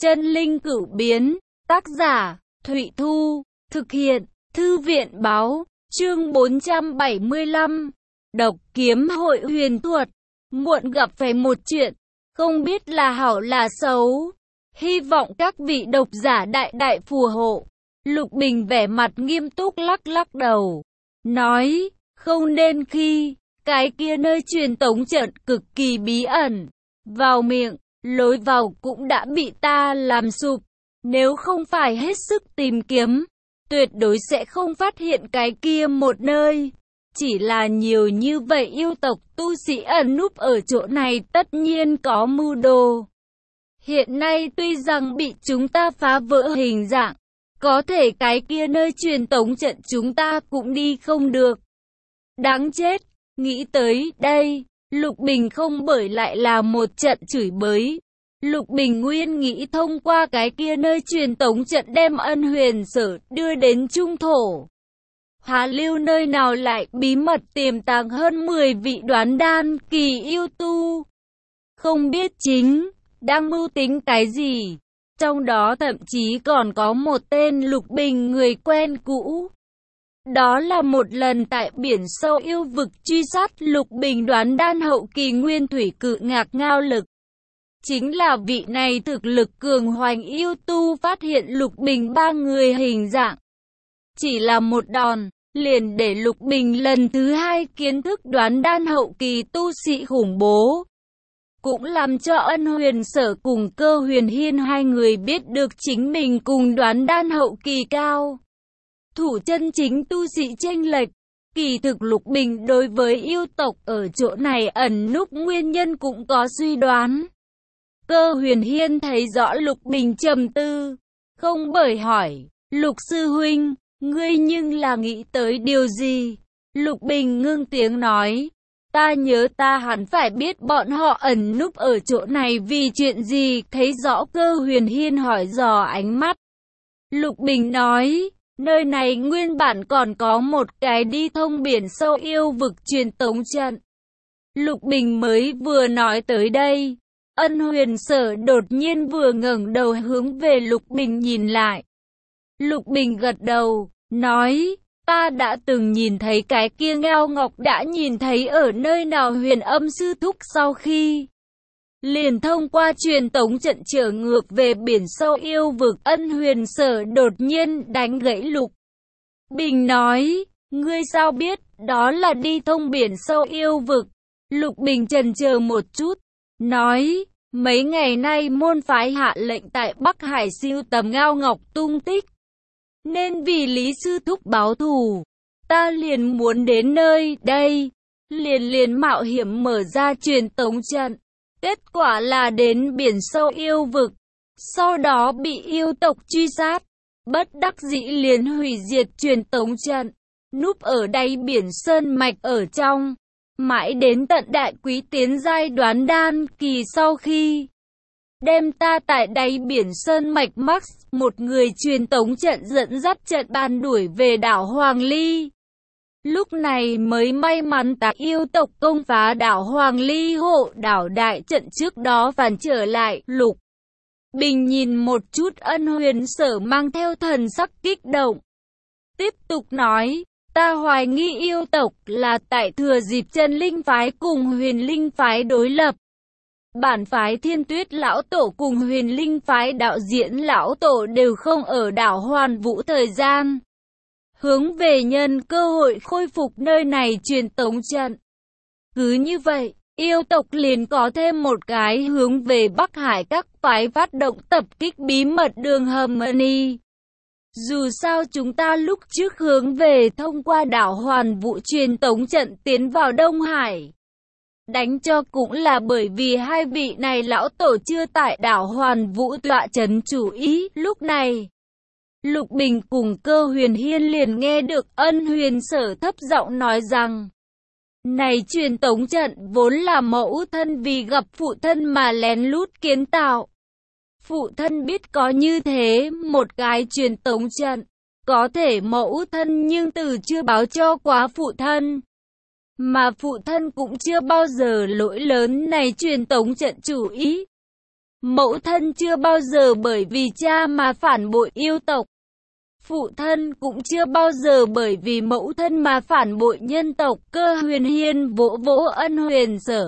Chân linh cửu biến, tác giả, Thụy Thu, thực hiện, Thư viện báo, chương 475, độc kiếm hội huyền thuật, muộn gặp phải một chuyện, không biết là hảo là xấu, hy vọng các vị độc giả đại đại phù hộ. Lục Bình vẻ mặt nghiêm túc lắc lắc đầu, nói, không nên khi, cái kia nơi truyền tống trận cực kỳ bí ẩn, vào miệng, lối vào cũng đã bị ta làm sụp, nếu không phải hết sức tìm kiếm, tuyệt đối sẽ không phát hiện cái kia một nơi. Chỉ là nhiều như vậy yêu tộc tu sĩ ẩn núp ở chỗ này tất nhiên có mưu đồ. Hiện nay tuy rằng bị chúng ta phá vỡ hình dạng, có thể cái kia nơi truyền tống trận chúng ta cũng đi không được. Đáng chết, nghĩ tới đây, Lục Bình không bởi lại là một trận chửi bới. Lục Bình nguyên nghĩ thông qua cái kia nơi truyền tống trận đem Ân Huyền Sở đưa đến trung thổ. Hà Lưu nơi nào lại bí mật tiềm tàng hơn 10 vị đoán đan kỳ yêu tu. Không biết chính đang mưu tính cái gì. Trong đó thậm chí còn có một tên Lục Bình người quen cũ. Đó là một lần tại biển sâu yêu vực truy sát Lục Bình đoán đan hậu kỳ nguyên thủy cự ngạc ngao lực. Chính là vị này thực lực cường hoành yêu tu phát hiện Lục Bình ba người hình dạng. Chỉ là một đòn, liền để Lục Bình lần thứ hai kiến thức đoán đan hậu kỳ tu sĩ khủng bố. Cũng làm cho Ân Huyền Sở cùng Cơ Huyền Hiên hai người biết được chính mình cùng đoán đan hậu kỳ cao thủ chân chính tu sĩ chênh lệch. Kỳ thực Lục Bình đối với yêu tộc ở chỗ này ẩn núp nguyên nhân cũng có suy đoán. Cơ Huyền Hiên thấy rõ Lục Bình trầm tư, không bởi hỏi, Lục sư huynh, ngươi nhưng là nghĩ tới điều gì? Lục Bình ngưng tiếng nói, ta nhớ ta hẳn phải biết bọn họ ẩn núp ở chỗ này vì chuyện gì. Thấy rõ Cơ Huyền Hiên hỏi dò ánh mắt, Lục Bình nói, nơi này nguyên bản còn có một cái đi thông biển sâu yêu vực truyền tống trận. Lục Bình mới vừa nói tới đây, Ân Huyền Sở đột nhiên vừa ngẩng đầu hướng về Lục Bình nhìn lại. Lục Bình gật đầu, nói, ta đã từng nhìn thấy cái kia Ngao Ngọc đã nhìn thấy ở nơi nào Huyền Âm sư thúc sau khi liền thông qua truyền tống trận trở ngược về biển sâu yêu vực. Ân Huyền Sở đột nhiên đánh gãy Lục Bình nói, ngươi sao biết đó là đi thông biển sâu yêu vực? Lục Bình chần chờ một chút, nói, mấy ngày nay môn phái hạ lệnh tại Bắc Hải siêu tầm Ngao Ngọc tung tích, nên vì Lý sư thúc báo thù, ta liền muốn đến nơi đây, liền mạo hiểm mở ra truyền tống trận. Kết quả là đến biển sâu yêu vực, sau đó bị yêu tộc truy sát, bất đắc dĩ liền hủy diệt truyền tống trận, núp ở đáy biển sơn mạch ở trong. Mãi đến tận đại quý tiến giai đoán đan kỳ sau khi đem ta tại đáy biển sơn mạch Max, một người truyền tống trận dẫn dắt trận ban đuổi về đảo Hoàng Ly. Lúc này mới may mắn ta yêu tộc công phá đảo Hoàng Ly hộ đảo đại trận trước đó phản trở lại. Lục Bình nhìn một chút Ân Huyền Sở mang theo thần sắc kích động, tiếp tục nói, ta hoài nghi yêu tộc là tại thừa dịp Chân Linh phái cùng Huyền Linh phái đối lập. Bản phái Thiên Tuyết lão tổ cùng Huyền Linh phái đạo diễn lão tổ đều không ở đảo Hoàn Vũ thời gian, hướng về nhân cơ hội khôi phục nơi này truyền tống trận. Cứ như vậy, yêu tộc liền có thêm một cái hướng về Bắc Hải các phái phát động tập kích bí mật đường hầm Mani. Dù sao chúng ta lúc trước hướng về thông qua đảo Hoàn Vũ truyền tống trận tiến vào Đông Hải. Đánh cho cũng là bởi vì hai vị này lão tổ chưa tại đảo Hoàn Vũ tọa trấn chủ ý. Lúc này, Lục Bình cùng Cơ Huyền Hiên liền nghe được Ân Huyền Sở thấp giọng nói rằng, này truyền tống trận vốn là mẫu thân vì gặp phụ thân mà lén lút kiến tạo. Phụ thân biết có như thế một cái truyền tống trận, có thể mẫu thân nhưng từ chưa báo cho quá phụ thân. Mà phụ thân cũng chưa bao giờ lỗi lớn này truyền tống trận chủ ý. Mẫu thân chưa bao giờ bởi vì cha mà phản bội yêu tộc. Phụ thân cũng chưa bao giờ bởi vì mẫu thân mà phản bội nhân tộc. Cơ Huyền Hiên vỗ vỗ Ân Huyền Sở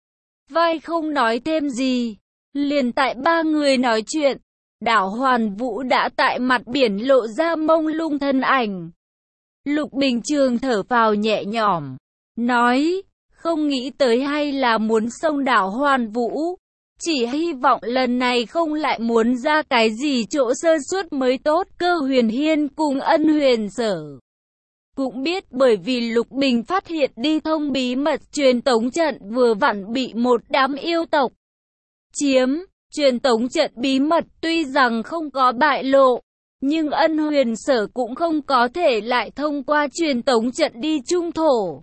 vai không nói thêm gì. Liền tại ba người nói chuyện, Đảo Hoàn Vũ đã tại mặt biển lộ ra mông lung thân ảnh. Lục Bình Trường thở phào nhẹ nhõm, nói, không nghĩ tới hay là muốn xông Đảo Hoàn Vũ. Chỉ hy vọng lần này không lại muốn ra cái gì chỗ sơ suất mới tốt. Cơ Huyền Hiên cùng Ân Huyền Sở cũng biết, bởi vì Lục Bình phát hiện đi thông bí mật truyền tống trận vừa vặn bị một đám yêu tộc chiếm. Truyền tống trận bí mật tuy rằng không có bại lộ, nhưng Ân Huyền Sở cũng không có thể lại thông qua truyền tống trận đi trung thổ,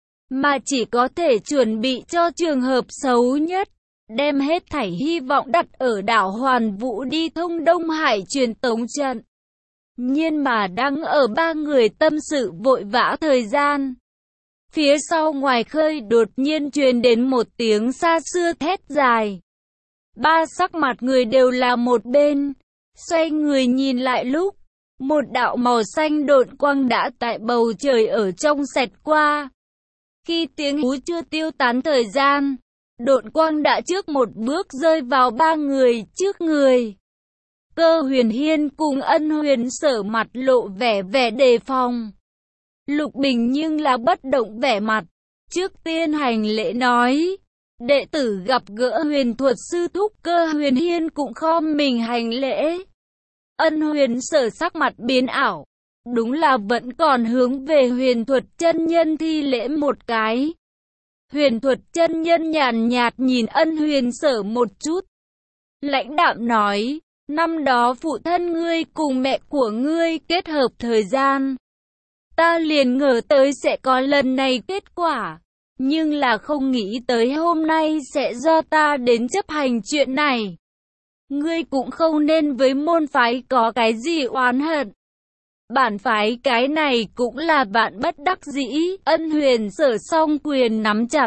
mà chỉ có thể chuẩn bị cho trường hợp xấu nhất, đem hết thảy hy vọng đặt ở Đảo Hoàn Vũ đi thông Đông Hải truyền tống trận. Nhưng mà đang ở ba người tâm sự vội vã thời gian, phía sau ngoài khơi đột nhiên truyền đến một tiếng xa xưa thét dài. Ba sắc mặt người đều là một bên, xoay người nhìn lại lúc, một đạo màu xanh độn quang đã tại bầu trời ở trong xẹt qua. Khi tiếng hú chưa tiêu tán thời gian, độn quang đã trước một bước rơi vào ba người trước người. Cơ Huyền Hiên cùng Ân Huyền Sở mặt lộ vẻ đề phòng. Lục Bình nhưng là bất động vẻ mặt, trước tiên hành lễ nói, đệ tử gặp gỡ Huyền Thuật sư thúc. Cơ Huyền Hiên cũng khom mình hành lễ. Ân Huyền Sở sắc mặt biến ảo, đúng là vẫn còn hướng về Huyền Thuật chân nhân thi lễ một cái. Huyền Thuật chân nhân nhàn nhạt nhìn Ân Huyền Sở một chút, lãnh đạm nói, năm đó phụ thân ngươi cùng mẹ của ngươi kết hợp thời gian, ta liền ngờ tới sẽ có lần này kết quả, nhưng là không nghĩ tới hôm nay sẽ do ta đến chấp hành chuyện này. Ngươi cũng không nên với môn phái có cái gì oán hận. Bản phái cái này cũng là bạn bất đắc dĩ. Ân Huyền Sở song quyền nắm chặt,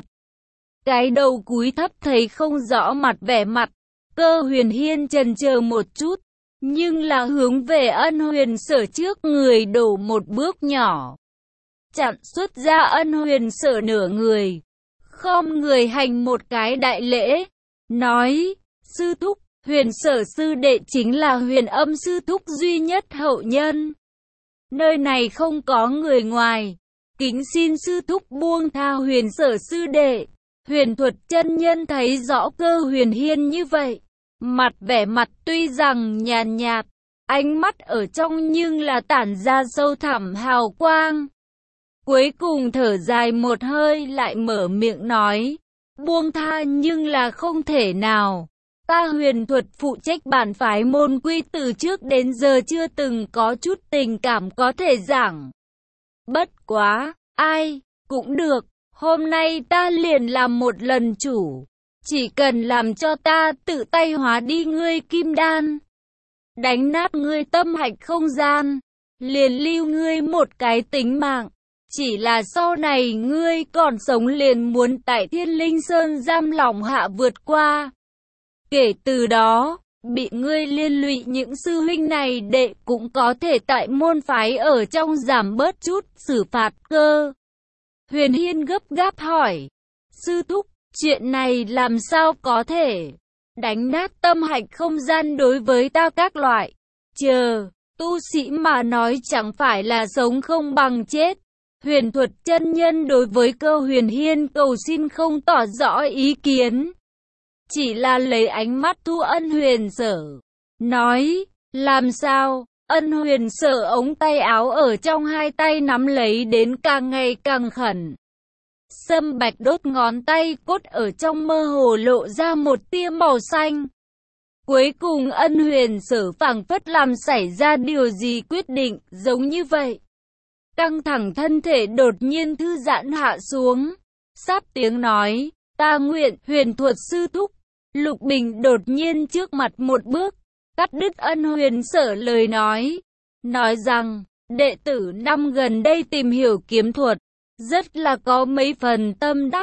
cái đầu cúi thấp thấy không rõ mặt vẻ mặt. Cơ Huyền Hiên chần chờ một chút, nhưng là hướng về Ân Huyền Sở trước người đổ một bước nhỏ, chặn xuất ra Ân Huyền Sở nửa người, khom người hành một cái đại lễ, nói, sư thúc, Huyền Sở sư đệ chính là Huyền Âm sư thúc duy nhất hậu nhân. Nơi này không có người ngoài, kính xin sư thúc buông tha Huyền Sở sư đệ. Huyền Thuật chân nhân thấy rõ Cơ Huyền Hiên như vậy, vẻ mặt tuy rằng nhàn nhạt, ánh mắt ở trong nhưng là tản ra sâu thẳm hào quang. Cuối cùng thở dài một hơi lại mở miệng nói, buông tha nhưng là không thể nào. Ta Huyền Thuật phụ trách bản phái môn quy từ trước đến giờ chưa từng có chút tình cảm có thể giảng. Bất quá, ai, cũng được, hôm nay ta liền làm một lần chủ. Chỉ cần làm cho ta tự tay hóa đi ngươi kim đan, đánh nát ngươi tâm hạch không gian, liền lưu ngươi một cái tính mạng. Chỉ là sau này ngươi còn sống liền muốn tại Thiên Linh Sơn giam lỏng hạ vượt qua. Kể từ đó, bị ngươi liên lụy những sư huynh này đệ cũng có thể tại môn phái ở trong giảm bớt chút xử phạt. Cơ Huyền Hiên gấp gáp hỏi, sư thúc, chuyện này làm sao có thể? Đánh nát tâm hạch không gian đối với ta các loại, tu sĩ mà nói chẳng phải là sống không bằng chết. Huyền Thuật chân nhân đối với Cơ Huyền Hiên cầu xin không tỏ rõ ý kiến, chỉ là lấy ánh mắt thu Ân Huyền Sở, nói, làm sao? Ân Huyền Sở ống tay áo ở trong hai tay nắm lấy đến càng ngày càng khẩn. Sâm bạch đốt ngón tay cốt ở trong mơ hồ lộ ra một tia màu xanh. Cuối cùng Ân Huyền Sở phảng phất làm xảy ra điều gì quyết định, giống như vậy. Căng thẳng thân thể đột nhiên thư giãn hạ xuống, sáp tiếng nói, ta nguyện. Huyền Thuật sư thúc. Lục Bình đột nhiên trước mặt một bước, cắt đứt Ân Huyền Sở lời nói rằng, đệ tử năm gần đây tìm hiểu kiếm thuật, rất là có mấy phần tâm đắc,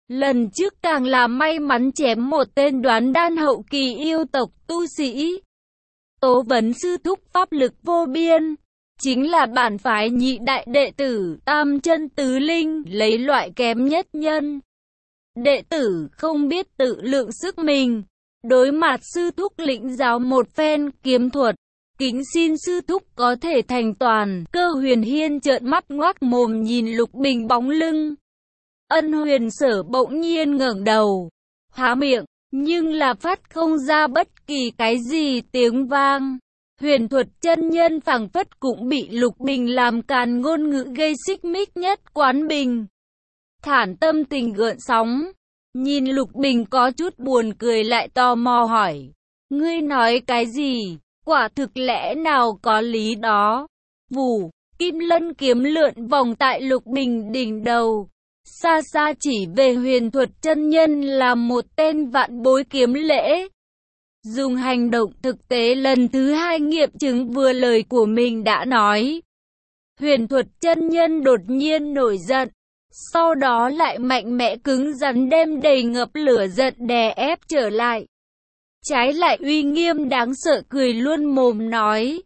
Lần trước càng là may mắn chém một tên đoán đan hậu kỳ yêu tộc tu sĩ. Tố vấn sư thúc pháp lực vô biên, chính là bản phái nhị đại đệ tử tam chân tứ linh, lấy loại kém nhất nhân. Đệ tử không biết tự lượng sức mình, đối mặt sư thúc lĩnh giáo một phen kiếm thuật, kính xin sư thúc có thể thành toàn. Cơ Huyền Hiên trợn mắt ngoác mồm nhìn Lục Bình bóng lưng. Ân Huyền Sở bỗng nhiên ngẩng đầu, há miệng, nhưng là phát không ra bất kỳ cái gì tiếng vang. Huyền Thuật chân nhân phảng phất cũng bị Lục Bình làm càn ngôn ngữ gây xích mích nhất quán bình. Thản tâm tình gợn sóng, nhìn Lục Bình có chút buồn cười lại tò mò hỏi, ngươi nói cái gì, quả thực lẽ nào có lý đó. Vù, kim lân kiếm lượn vòng tại Lục Bình đỉnh đầu, xa xa chỉ về Huyền Thuật chân nhân là một tên vạn bối kiếm lễ. Dùng hành động thực tế lần thứ hai nghiệm chứng vừa lời của mình đã nói. Huyền Thuật chân nhân đột nhiên nổi giận, sau đó lại mạnh mẽ cứng rắn đem đầy ngập lửa giận đè ép trở lại. Trái lại uy nghiêm đáng sợ cười luôn mồm nói,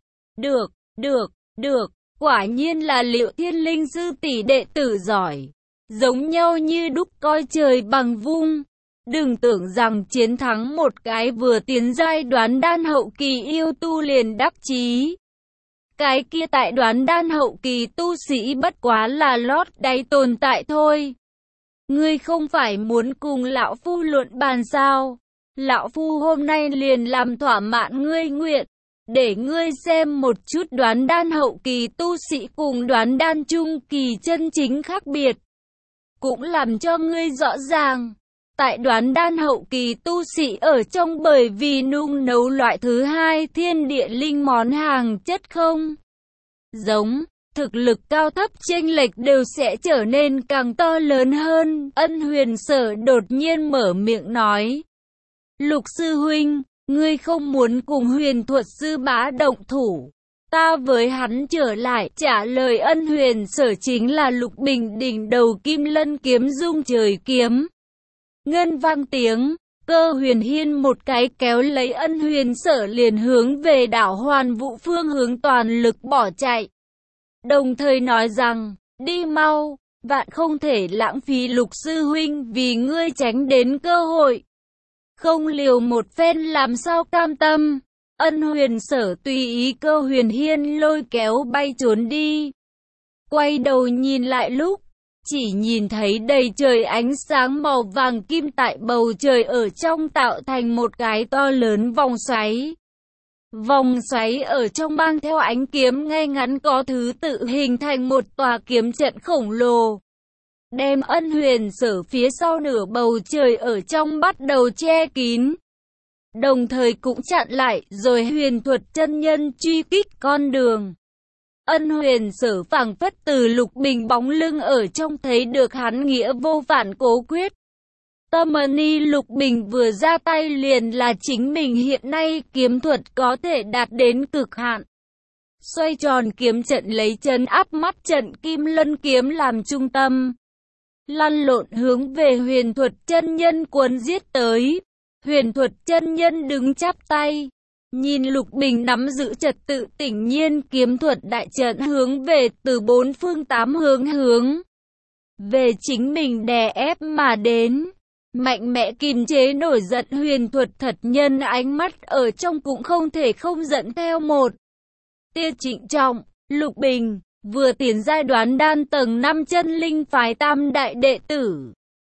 được, quả nhiên là Liệu Thiên Linh sư tỷ đệ tử giỏi, giống nhau như đúc coi trời bằng vung. Đừng tưởng rằng chiến thắng một cái vừa tiến giai đoán đan hậu kỳ yêu tu liền đắc chí. Cái kia tại đoán đan hậu kỳ tu sĩ bất quá là lót đáy tồn tại thôi. Ngươi không phải muốn cùng lão phu luận bàn sao? Lão phu hôm nay liền làm thỏa mãn ngươi nguyện, để ngươi xem một chút đoán đan hậu kỳ tu sĩ cùng đoán đan trung kỳ chân chính khác biệt. Cũng làm cho ngươi rõ ràng, tại đoán đan hậu kỳ tu sĩ ở trong bởi vì nung nấu loại thứ hai thiên địa linh món hàng chất không giống, thực lực cao thấp chênh lệch đều sẽ trở nên càng to lớn hơn. Ân Huyền Sở đột nhiên mở miệng nói, Lục sư huynh, ngươi không muốn cùng Huyền Thuật sư bá động thủ, ta với hắn trở lại. Trả lời Ân Huyền Sở chính là Lục Bình đỉnh đầu kim lân kiếm dung trời kiếm. Ngân vang tiếng, Cơ Huyền Hiên một cái kéo lấy Ân Huyền Sở liền hướng về đảo Hoàn Vũ phương hướng toàn lực bỏ chạy. Đồng thời nói rằng, đi mau, vạn không thể lãng phí Lục sư huynh vì ngươi tránh đến cơ hội. Không liều một phen làm sao cam tâm. Ân Huyền Sở tùy ý Cơ Huyền Hiên lôi kéo bay trốn đi. Quay đầu nhìn lại lúc, chỉ nhìn thấy đầy trời ánh sáng màu vàng kim tại bầu trời ở trong tạo thành một cái to lớn vòng xoáy. Vòng xoáy ở trong mang theo ánh kiếm ngay ngắn có thứ tự hình thành một tòa kiếm trận khổng lồ. Đem Ân Huyền Sở phía sau nửa bầu trời ở trong bắt đầu che kín. Đồng thời cũng chặn lại rồi Huyền Thuật chân nhân truy kích con đường. Ân Huyền Sở phảng phất từ Lục Bình bóng lưng ở trong thấy được hắn nghĩa vô phản cố quyết. Tâm ni Lục Bình vừa ra tay liền là chính mình hiện nay kiếm thuật có thể đạt đến cực hạn. Xoay tròn kiếm trận lấy trấn áp mắt trận kim lân kiếm làm trung tâm. Lăn lộn hướng về Huyền Thuật chân nhân cuốn giết tới. Huyền Thuật chân nhân đứng chắp tay, nhìn Lục Bình nắm giữ trật tự tĩnh nhiên kiếm thuật đại trận hướng về từ bốn phương tám hướng về chính mình đè ép mà đến. Mạnh mẽ kìm chế nổi giận Huyền Thuật thật nhân ánh mắt ở trong cũng không thể không giận theo một tia trịnh trọng. Lục Bình vừa tiến giai đoán đan tầng 5 chân linh phái tam đại đệ tử.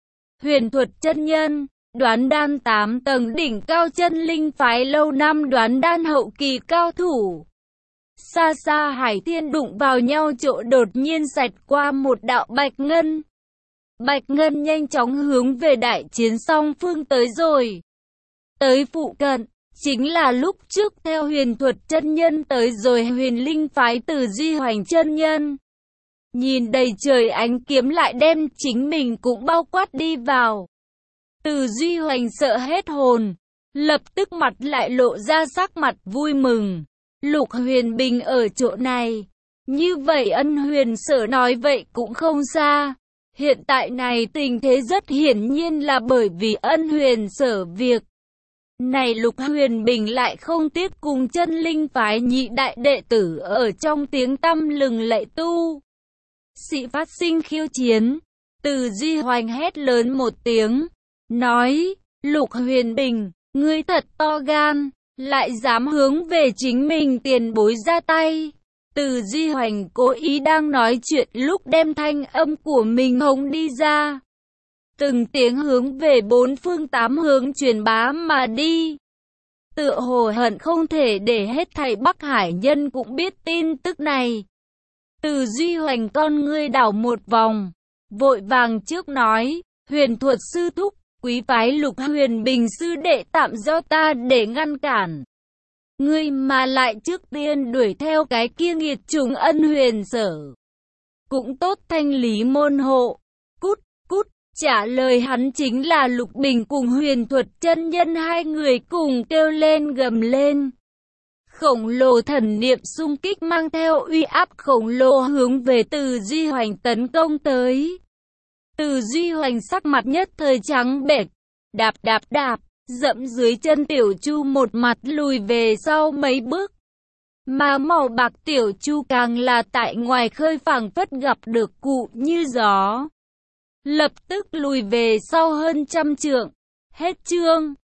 Huyền Thuật chân nhân đoán đan 8 tầng đỉnh cao chân linh phái lâu năm đoán đan hậu kỳ cao thủ. Xa xa Hải Thiên đụng vào nhau chỗ đột nhiên xẹt qua một đạo bạch ngân. Bạch ngân nhanh chóng hướng về đại chiến song phương tới rồi. Tới phụ cận, chính là lúc trước theo Huyền Thuật chân nhân tới rồi Huyền Linh phái Từ Duy Hoành chân nhân. Nhìn đầy trời ánh kiếm lại đem chính mình cũng bao quát đi vào. Từ Duy Hoành sợ hết hồn, lập tức mặt lại lộ ra sắc mặt vui mừng. Lục Huyền Bình ở chỗ này, như vậy Ân Huyền Sở nói vậy cũng không xa. Hiện tại này tình thế rất hiển nhiên là bởi vì Ân Huyền Sở việc này Lục Huyền Bình lại không tiếc cùng Chân Linh phái nhị đại đệ tử ở trong tiếng tăm lừng lẫy tu sĩ phát sinh khiêu chiến. Từ Duy Hoành hét lớn một tiếng, nói, Lục Huyền Bình, ngươi thật to gan, lại dám hướng về chính mình tiền bối ra tay. Từ Duy Hoành cố ý đang nói chuyện lúc đem thanh âm của mình hống đi ra. Từng tiếng hướng về bốn phương tám hướng truyền bá mà đi. Tựa hồ hận không thể để hết thảy Bắc Hải nhân cũng biết tin tức này. Từ Duy Hoành con ngươi đảo một vòng, vội vàng trước nói, Huyền Thuật sư thúc, quý phái Lục Huyền Bình sư đệ tạm do ta để ngăn cản. Ngươi mà lại trước tiên đuổi theo cái kia nghiệt trùng Ân Huyền Sở. Cũng tốt thanh lý môn hộ. Cút, cút, trả lời hắn chính là Lục Bình cùng Huyền Thuật chân nhân, hai người cùng kêu lên gầm lên. Khổng lồ thần niệm xung kích mang theo uy áp khổng lồ hướng về Từ Duy Hoành tấn công tới. Từ Duy Hoành sắc mặt nhất thời trắng bệch, đạp đạp đạp, dẫm dưới chân Tiểu Chu một mặt lùi về sau mấy bước. Mà màu bạc Tiểu Chu càng là tại ngoài khơi phảng phất gặp được cụ như gió. Lập tức lùi về sau hơn trăm trượng. Hết chương.